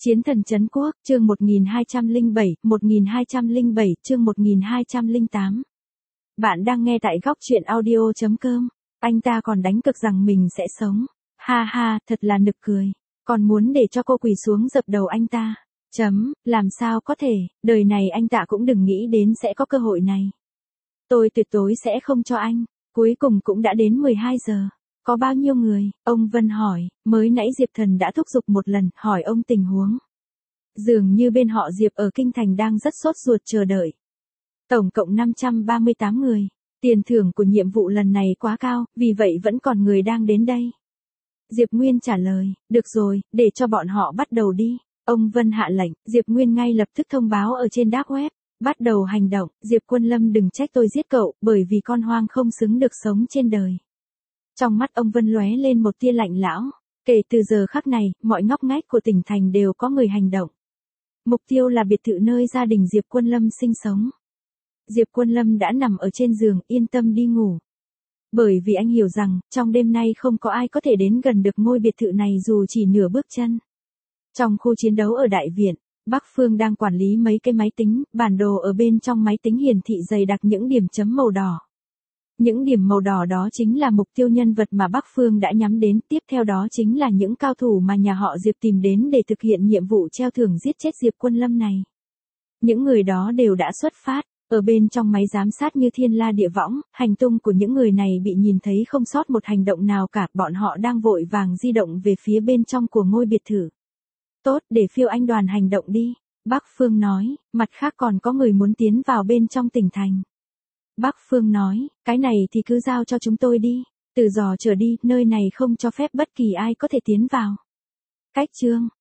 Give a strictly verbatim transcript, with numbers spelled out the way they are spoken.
Chiến thần trấn quốc, chương một nghìn hai trăm lẻ bảy, một nghìn hai trăm lẻ bảy, chương một nghìn hai trăm lẻ tám. Bạn đang nghe tại góc truyện audio chấm com. Anh ta còn đánh cược rằng mình sẽ sống. Ha ha, thật là nực cười. Còn muốn để cho cô quỳ xuống dập đầu anh ta. Chấm, làm sao có thể, đời này anh ta cũng đừng nghĩ đến sẽ có cơ hội này. Tôi tuyệt đối sẽ không cho anh. Cuối cùng cũng đã đến mười hai giờ. Có bao nhiêu người? Ông Vân hỏi, mới nãy Diệp Thần đã thúc giục một lần, hỏi ông tình huống. Dường như bên họ Diệp ở Kinh Thành đang rất sốt ruột chờ đợi. Tổng cộng năm trăm ba mươi tám người. Tiền thưởng của nhiệm vụ lần này quá cao, vì vậy vẫn còn người đang đến đây. Diệp Nguyên trả lời, được rồi, để cho bọn họ bắt đầu đi. Ông Vân hạ lệnh, Diệp Nguyên ngay lập tức thông báo ở trên dark web. Bắt đầu hành động, Diệp Quân Lâm đừng trách tôi giết cậu, bởi vì con hoang không xứng được sống trên đời. Trong mắt ông Vân lóe lên một tia lạnh lão. Kể từ giờ khắc này, mọi ngóc ngách của tỉnh thành đều có người hành động. Mục tiêu là biệt thự nơi gia đình Diệp Quân Lâm sinh sống. Diệp Quân Lâm đã nằm ở trên giường, yên tâm đi ngủ. Bởi vì anh hiểu rằng, trong đêm nay không có ai có thể đến gần được ngôi biệt thự này dù chỉ nửa bước chân. Trong khu chiến đấu ở Đại Viện, Bắc Phương đang quản lý mấy cái máy tính, bản đồ ở bên trong máy tính hiển thị dày đặc những điểm chấm màu đỏ. Những điểm màu đỏ đó chính là mục tiêu nhân vật mà Bắc Phương đã nhắm đến, tiếp theo đó chính là những cao thủ mà nhà họ Diệp tìm đến để thực hiện nhiệm vụ treo thưởng giết chết Diệp Quân Lâm này. Những người đó đều đã xuất phát, ở bên trong máy giám sát như thiên la địa võng, hành tung của những người này bị nhìn thấy không sót một hành động nào cả, bọn họ đang vội vàng di động về phía bên trong của ngôi biệt thự. Tốt, để phiêu anh đoàn hành động đi, Bắc Phương nói, mặt khác còn có người muốn tiến vào bên trong tỉnh thành. Bắc Phương nói, cái này thì cứ giao cho chúng tôi đi, từ giờ trở đi, nơi này không cho phép bất kỳ ai có thể tiến vào. Cách chương,